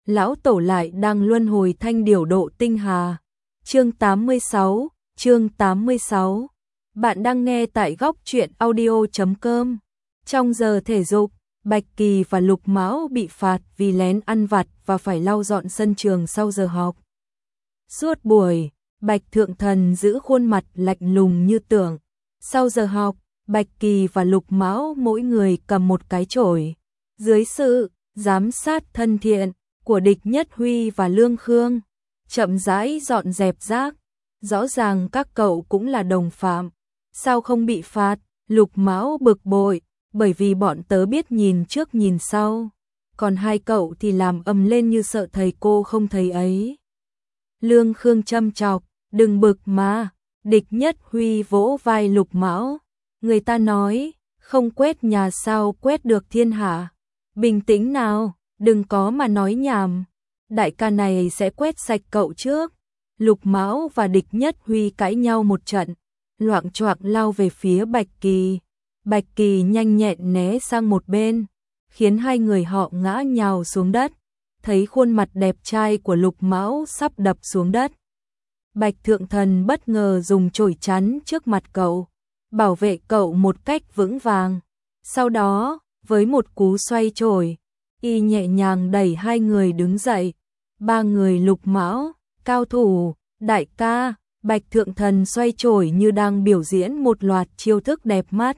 lão tổ lại đang luân hồi thanh điểu độ tinh hà. Chương 86, chương 86. Bạn đang nghe tại góc truyện audio.com. Trong giờ thể dục, Bạch Kỳ và Lục Mão bị phạt vì lén ăn vặt và phải lau dọn sân trường sau giờ học. Suốt buổi, Bạch Thượng Thần giữ khuôn mặt lạnh lùng như tượng. Sau giờ học, Bạch Kỳ và Lục Mão mỗi người cầm một cái chổi. Dưới sự giám sát thân thiện của Địch Nhất Huy và Lương Khương, chậm rãi dọn dẹp rác. Rõ ràng các cậu cũng là đồng phạm, sao không bị phạt? Lục Mão bực bội, bởi vì bọn tớ biết nhìn trước nhìn sau, còn hai cậu thì làm ầm lên như sợ thầy cô không thấy ấy. Lương Khương châm chọc, đừng bực mà. Địch Nhất Huy vỗ vai Lục Mão, người ta nói, không quét nhà sao quét được thiên hạ. Bình tĩnh nào, đừng có mà nói nhảm, đại ca này sẽ quét sạch cậu trước. Lục Mão và Địch Nhất Huy cãi nhau một trận, loạng choạng lao về phía Bạch Kỳ. Bạch Kỳ nhanh nhẹn né sang một bên, khiến hai người họ ngã nhào xuống đất. Thấy khuôn mặt đẹp trai của Lục Mão sắp đập xuống đất, Bạch Thượng Thần bất ngờ dùng chổi chắn trước mặt cậu, bảo vệ cậu một cách vững vàng. Sau đó, với một cú xoay chổi, y nhẹ nhàng đẩy hai người đứng dậy. Ba người Lục Mão, cao thủ, đại ca. Bạch Thượng Thần xoay chổi như đang biểu diễn một loạt chiêu thức đẹp mắt.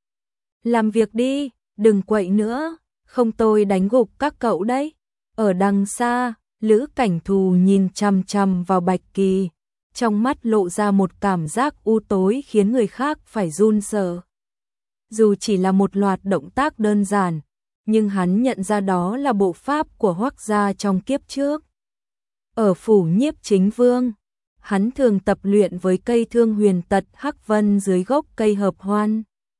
Làm việc đi, đừng quậy nữa, không tôi đánh gục các cậu đấy. Ở đằng xa, Lữ Cảnh Thù nhìn chằm chằm vào Bạch Kỳ, trong mắt lộ ra một cảm giác u tối khiến người khác phải run sợ. Dù chỉ là một loạt động tác đơn giản, nhưng hắn nhận ra đó là bộ pháp của Hoắc gia trong kiếp trước. Ở phủ Nhiếp Chính Vương, hắn thường tập luyện với cây thương huyền tật hắc vân dưới gốc cây hợp hoan.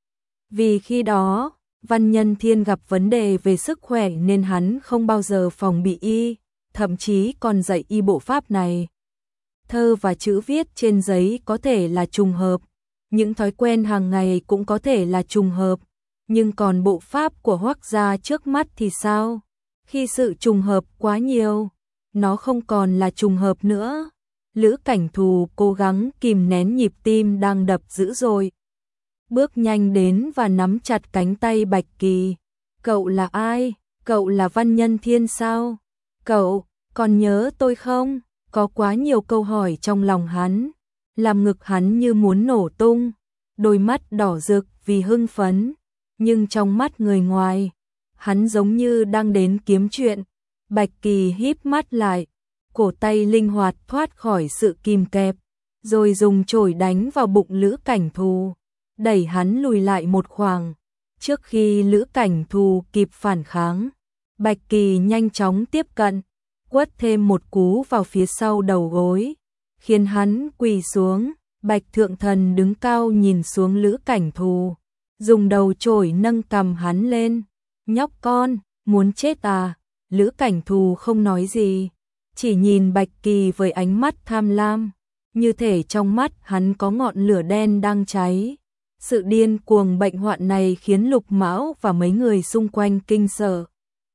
Vì khi đó, Văn Nhân Thiên gặp vấn đề về sức khỏe nên hắn không bao giờ phòng bị y, thậm chí còn dạy y bộ pháp này. Thơ và chữ viết trên giấy có thể là trùng hợp, những thói quen hàng ngày cũng có thể là trùng hợp, nhưng còn bộ pháp của Hoắc gia trước mắt thì sao? Khi sự trùng hợp quá nhiều, nó không còn là trùng hợp nữa. Lữ Cảnh Thù cố gắng kìm nén nhịp tim đang đập dữ dội, bước nhanh đến và nắm chặt cánh tay Bạch Kỳ. Cậu là ai? Cậu là Văn Nhân Thiên sao? Cậu còn nhớ tôi không? Có quá nhiều câu hỏi trong lòng hắn, làm ngực hắn như muốn nổ tung, đôi mắt đỏ rực vì hưng phấn, nhưng trong mắt người ngoài, hắn giống như đang đến kiếm chuyện. Bạch Kỳ híp mắt lại, cổ tay linh hoạt thoát khỏi sự kìm kẹp, rồi dùng chổi đánh vào bụng Lữ Cảnh Thù, đẩy hắn lùi lại một khoảng. Trước khi Lữ Cảnh Thù kịp phản kháng, Bạch Kỳ nhanh chóng tiếp cận, quất thêm một cú vào phía sau đầu gối, khiến hắn quỳ xuống. Bạch Thượng Thần đứng cao nhìn xuống Lữ Cảnh Thù, dùng đầu chổi nâng cằm hắn lên. Nhóc con, muốn chết à? Lữ Cảnh Thù không nói gì, chỉ nhìn Bạch Kỳ với ánh mắt tham lam, như thể trong mắt hắn có ngọn lửa đen đang cháy. Sự điên cuồng bệnh hoạn này khiến Lục Mão và mấy người xung quanh kinh sợ.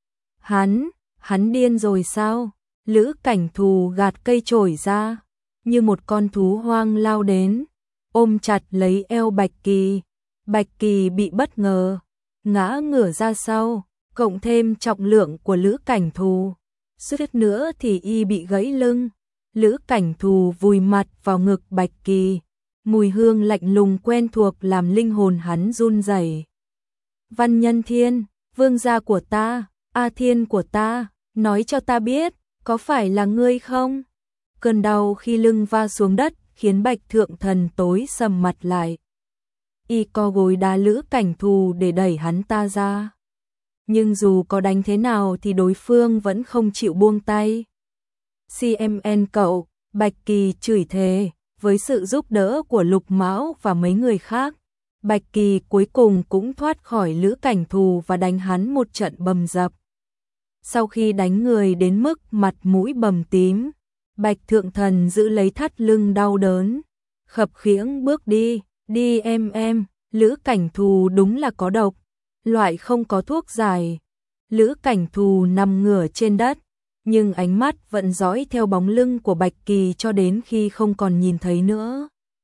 Hắn điên rồi sao? Lữ Cảnh Thù gạt cây chổi ra, như một con thú hoang lao đến, ôm chặt lấy eo Bạch Kỳ. Bạch Kỳ bị bất ngờ, ngã ngửa ra sau, cộng thêm trọng lượng của Lữ Cảnh Thù, suýt nữa thì y bị gãy lưng. Lữ Cảnh Thù vùi mặt vào ngực Bạch Kỳ, mùi hương lạnh lùng quen thuộc làm linh hồn hắn run rẩy. Văn Nhân Thiên, vương gia của ta, A Thiên của ta, nói cho ta biết, có phải là ngươi không? Cơn đau khi lưng va xuống đất khiến Bạch Thượng Thần tối sầm mặt lại. Y co gối đá Lữ Cảnh Thù để đẩy hắn ta ra. Nhưng dù có đánh thế nào thì đối phương vẫn không chịu buông tay. CMN cậu, Bạch Kỳ chửi thề. Với sự giúp đỡ của Lục Mão và mấy người khác, Bạch Kỳ cuối cùng cũng thoát khỏi Lữ Cảnh Thù và đánh hắn một trận bầm dập. Sau khi đánh người đến mức mặt mũi bầm tím, Bạch Thượng Thần giữ lấy thắt lưng đau đớn, khập khiễng bước đi. Đi em, Lữ Cảnh Thù đúng là có độc, loại không có thuốc giải. Lữ Cảnh Thù nằm ngửa trên đất, nhưng ánh mắt vẫn dõi theo bóng lưng của Bạch Kỳ cho đến khi không còn nhìn thấy nữa.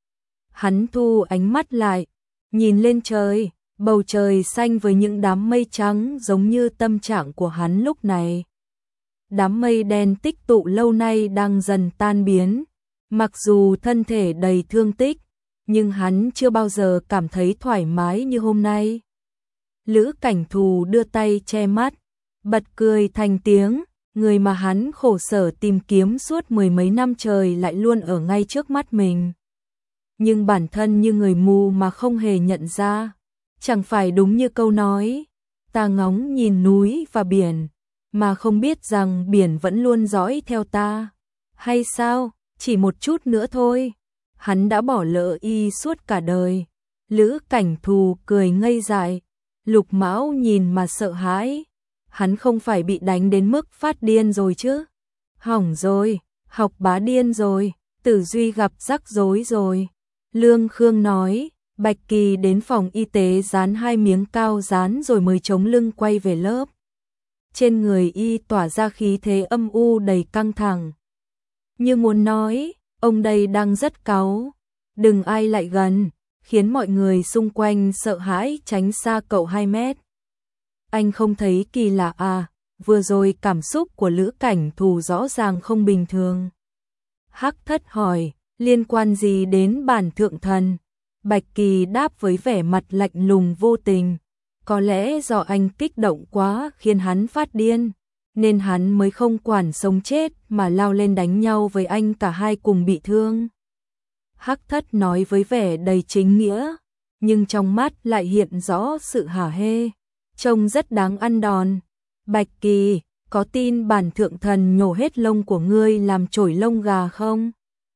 Hắn thu ánh mắt lại, nhìn lên trời, bầu trời xanh với những đám mây trắng giống như tâm trạng của hắn lúc này. Đám mây đen tích tụ lâu nay đang dần tan biến, mặc dù thân thể đầy thương tích, nhưng hắn chưa bao giờ cảm thấy thoải mái như hôm nay. Lữ Cảnh Thù đưa tay che mắt, bật cười thành tiếng, người mà hắn khổ sở tìm kiếm suốt mười mấy năm trời lại luôn ở ngay trước mắt mình. Nhưng bản thân như người mù mà không hề nhận ra, chẳng phải đúng như câu nói, ta ngóng nhìn núi và biển, mà không biết rằng biển vẫn luôn dõi theo ta. Hay sao, chỉ một chút nữa thôi, hắn đã bỏ lỡ y suốt cả đời. Lữ Cảnh Thù cười ngây dại, Lục Mão nhìn mà sợ hãi. Hắn không phải bị đánh đến mức phát điên rồi chứ? Hỏng rồi, học bá điên rồi, tử duy gặp rắc rối rồi. Lương Khương nói, Bạch Kỳ đến phòng y tế dán 2 miếng cao dán rồi mới chống lưng quay về lớp. Trên người y tỏa ra khí thế âm u đầy căng thẳng. Như muốn nói, ông đây đang rất cáu, đừng ai lại gần, khiến mọi người xung quanh sợ hãi tránh xa cậu 2 mét. Anh không thấy kỳ lạ à, vừa rồi cảm xúc của Lữ Cảnh Thù rõ ràng không bình thường. Hắc Thất hỏi, liên quan gì đến bản thượng thần? Bạch Kỳ đáp với vẻ mặt lạnh lùng vô tình. Có lẽ do anh kích động quá khiến hắn phát điên, nên hắn mới không quản sống chết mà lao lên đánh nhau với anh, cả hai cùng bị thương. Hắc Thất nói với vẻ đầy chính nghĩa, nhưng trong mắt lại hiện rõ sự hả hê, trông rất đáng ăn đòn. Bạch Kỳ, có tin bản thượng thần nhổ hết lông của ngươi làm chổi lông gà không?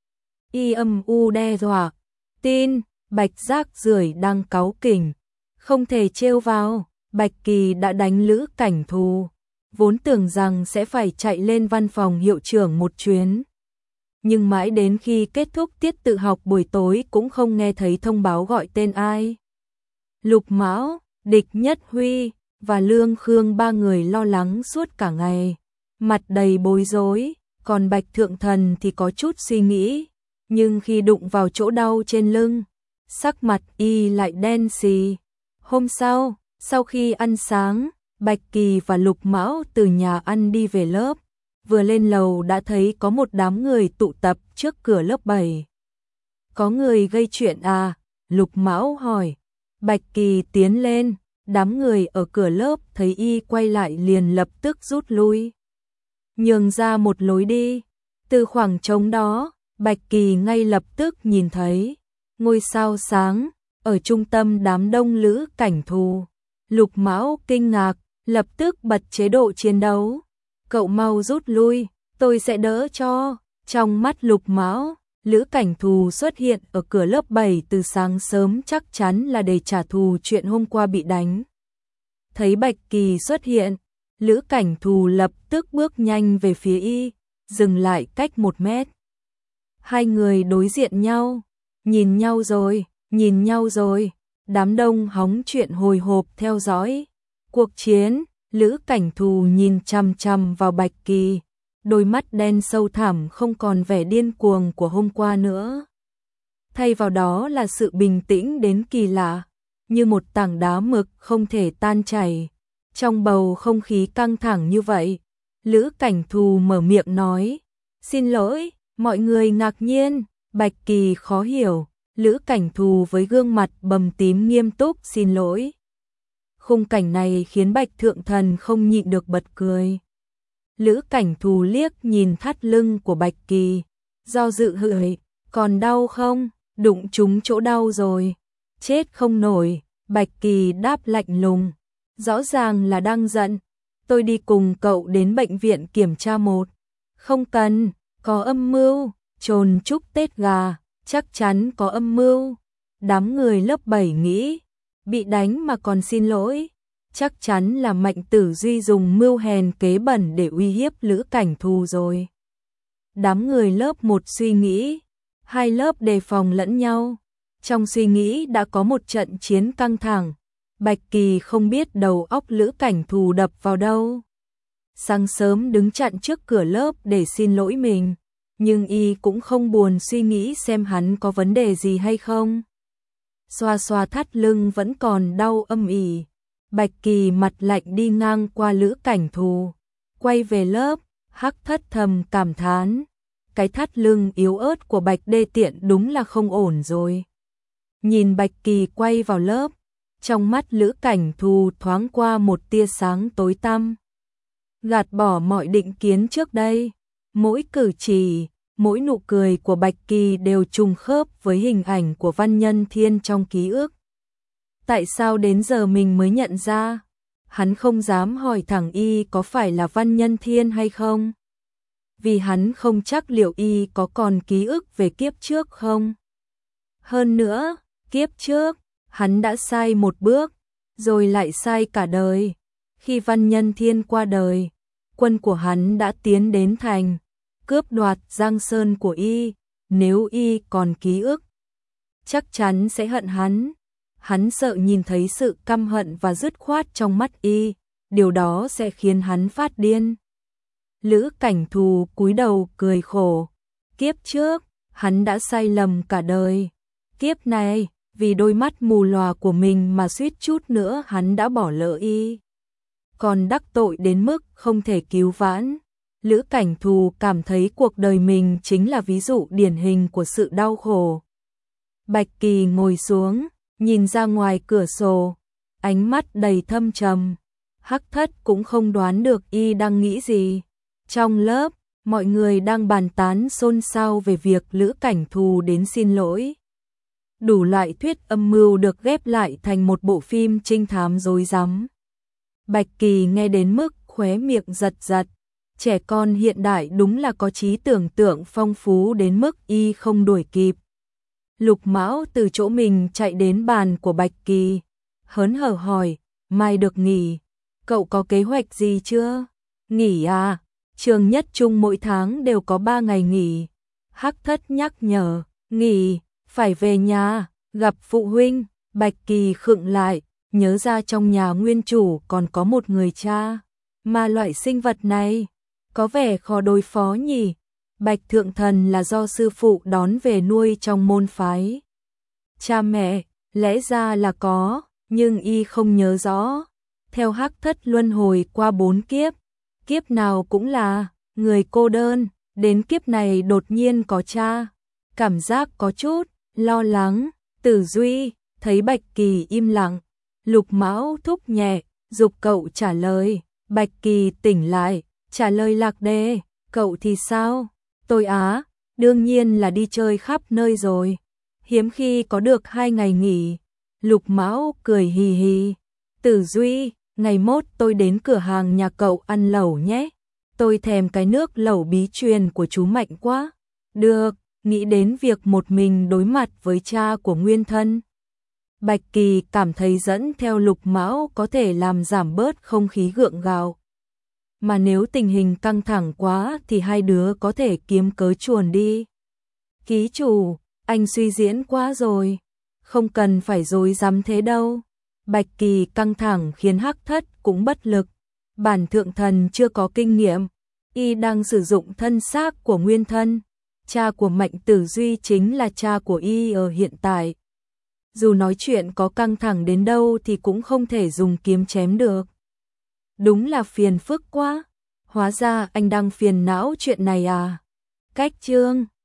Y âm u đe dọa. Tin. Bạch Giác Rưởi đang cáu kỉnh, không thể trêu vào. Bạch Kỳ đã đánh Lữ Cảnh Thù, vốn tưởng rằng sẽ phải chạy lên văn phòng hiệu trưởng một chuyến. Nhưng mãi đến khi kết thúc tiết tự học buổi tối cũng không nghe thấy thông báo gọi tên ai. Lục Mão, Địch Nhất Huy và Lương Khương, 3 người lo lắng suốt cả ngày, mặt đầy bối rối, còn Bạch Thượng Thần thì có chút suy nghĩ, nhưng khi đụng vào chỗ đau trên lưng, sắc mặt y lại đen xì. Hôm sau khi ăn sáng, Bạch Kỳ và Lục Mão từ nhà ăn đi về lớp, vừa lên lầu đã thấy có một đám người tụ tập trước cửa lớp 7. Có người gây chuyện à? Lục Mão hỏi. Bạch Kỳ tiến lên, đám người ở cửa lớp thấy y quay lại liền lập tức rút lui. Nhường ra một lối đi. Từ khoảng trống đó, Bạch Kỳ ngay lập tức nhìn thấy ngôi sao sáng ở trung tâm đám đông Lữ Cảnh Thù. Lục Mão kinh ngạc, lập tức bật chế độ chiến đấu. Cậu mau rút lui, tôi sẽ đỡ cho. Trong mắt Lục Mão, Lữ Cảnh Thù xuất hiện ở cửa lớp 7 từ sáng sớm chắc chắn là để trả thù chuyện hôm qua bị đánh. Thấy Bạch Kỳ xuất hiện, Lữ Cảnh Thù lập tức bước nhanh về phía y, dừng lại cách 1 mét. Hai người đối diện nhau, nhìn nhau rồi, đám đông hóng chuyện hồi hộp theo dõi. Cuộc chiến, Lữ Cảnh Thù nhìn chằm chằm vào Bạch Kỳ, đôi mắt đen sâu thẳm không còn vẻ điên cuồng của hôm qua nữa. Thay vào đó là sự bình tĩnh đến kỳ lạ, như một tảng đá mực không thể tan chảy. Trong bầu không khí căng thẳng như vậy, Lữ Cảnh Thù mở miệng nói, xin lỗi, mọi người ngạc nhiên. Bạch Kỳ khó hiểu, Lữ Cảnh Thù với gương mặt bầm tím nghiêm túc xin lỗi. Khung cảnh này khiến Bạch Thượng Thần không nhịn được bật cười. Lữ Cảnh Thù liếc nhìn thắt lưng của Bạch Kỳ, do dự hỏi, còn đau không? Đụng trúng chỗ đau rồi. Chết không nổi, Bạch Kỳ đáp lạnh lùng, rõ ràng là đang giận. Tôi đi cùng cậu đến bệnh viện kiểm tra một. Không cần, có âm mưu, chồn chúc Tết gà, chắc chắn có âm mưu. Đám người lớp 7 nghĩ, bị đánh mà còn xin lỗi, chắc chắn là Mạnh Tử Duy dùng mưu hèn kế bẩn để uy hiếp Lữ Cảnh Thù rồi. Đám người lớp 1 suy nghĩ, hai lớp đề phòng lẫn nhau. Trong suy nghĩ đã có một trận chiến căng thẳng. Bạch Kỳ không biết đầu óc Lữ Cảnh Thù đập vào đâu. sáng sớm đứng chặn trước cửa lớp để xin lỗi mình, nhưng y cũng không buồn suy nghĩ xem hắn có vấn đề gì hay không. Xoa xoa thắt lưng vẫn còn đau âm ỉ, Bạch Kỳ mặt lạnh đi ngang qua Lữ Cảnh Thù, quay về lớp, Hắc Thất thầm cảm thán, cái thắt lưng yếu ớt của Bạch Đê Tiện đúng là không ổn rồi. Nhìn Bạch Kỳ quay vào lớp, trong mắt Lữ Cảnh Thù thoáng qua một tia sáng tối tăm. Gạt bỏ mọi định kiến trước đây, mỗi cử chỉ, mỗi nụ cười của Bạch Kỳ đều trùng khớp với hình ảnh của Văn Nhân Thiên trong ký ức. Tại sao đến giờ mình mới nhận ra? Hắn không dám hỏi thẳng y có phải là Văn Nhân Thiên hay không? Vì hắn không chắc liệu y có còn ký ức về kiếp trước không? Hơn nữa, kiếp trước, hắn đã sai một bước, rồi lại sai cả đời. Khi Văn Nhân Thiên qua đời, quân của hắn đã tiến đến thành, cướp đoạt Giang Sơn của y, nếu y còn ký ức, chắc chắn sẽ hận hắn. Hắn sợ nhìn thấy sự căm hận và dứt khoát trong mắt y, điều đó sẽ khiến hắn phát điên. Lữ Cảnh Thù cúi đầu cười khổ, kiếp trước, hắn đã sai lầm cả đời. Kiếp này, vì đôi mắt mù lòa của mình mà suýt chút nữa hắn đã bỏ lỡ y. Còn đắc tội đến mức không thể cứu vãn. Lữ Cảnh Thù cảm thấy cuộc đời mình chính là ví dụ điển hình của sự đau khổ. Bạch Kỳ ngồi xuống, nhìn ra ngoài cửa sổ, ánh mắt đầy thâm trầm. Hắc Thất cũng không đoán được y đang nghĩ gì. Trong lớp, mọi người đang bàn tán xôn xao về việc Lữ Cảnh Thù đến xin lỗi. Đủ loại thuyết âm mưu được ghép lại thành một bộ phim trinh thám rối rắm. Bạch Kỳ nghe đến mức khóe miệng giật giật. Trẻ con hiện đại đúng là có trí tưởng tượng phong phú đến mức y không đuổi kịp. Lục Mão từ chỗ mình chạy đến bàn của Bạch Kỳ, hớn hở hỏi, mai được nghỉ, cậu có kế hoạch gì chưa? Nghỉ à, trường Nhất Trung mỗi tháng đều có 3 ngày nghỉ. Hắc Thất nhắc nhở, nghỉ, phải về nhà, gặp phụ huynh. Bạch Kỳ khựng lại, nhớ ra trong nhà nguyên chủ còn có một người cha, mà loại sinh vật này có vẻ khó đối phó nhỉ. Bạch Thượng Thần là do sư phụ đón về nuôi trong môn phái. Cha mẹ, lẽ ra là có, nhưng y không nhớ rõ. Theo Hắc Thất luân hồi qua 4 kiếp, kiếp nào cũng là người cô đơn, đến kiếp này đột nhiên có cha. Cảm giác có chút lo lắng. Tử Duy thấy Bạch Kỳ im lặng, Lục Mão thúc nhẹ, giục cậu trả lời. Bạch Kỳ tỉnh lại, trả lời lạc đề, cậu thì sao? Tôi á, đương nhiên là đi chơi khắp nơi rồi. Hiếm khi có được 2 ngày nghỉ. Lục Mão cười hì hì. Tử Duy, ngày mốt tôi đến cửa hàng nhà cậu ăn lẩu nhé. Tôi thèm cái nước lẩu bí truyền của chú Mạnh quá. Được, nghĩ đến việc một mình đối mặt với cha của nguyên thân. Bạch Kỳ cảm thấy dẫn theo Lục Mão có thể làm giảm bớt không khí gượng gạo. Mà nếu tình hình căng thẳng quá thì hai đứa có thể kiếm cớ chuồn đi. Ký chủ, anh suy diễn quá rồi, không cần phải dối dám thế đâu. Bạch Kỳ căng thẳng khiến Hắc Thất cũng bất lực. Bản Thượng Thần chưa có kinh nghiệm, y đang sử dụng thân xác của nguyên thân. Cha của Mạnh Tử Duy chính là cha của y ở hiện tại. Dù nói chuyện có căng thẳng đến đâu thì cũng không thể dùng kiếm chém được. Đúng là phiền phức quá. Hóa ra anh đang phiền não chuyện này à? Cách chương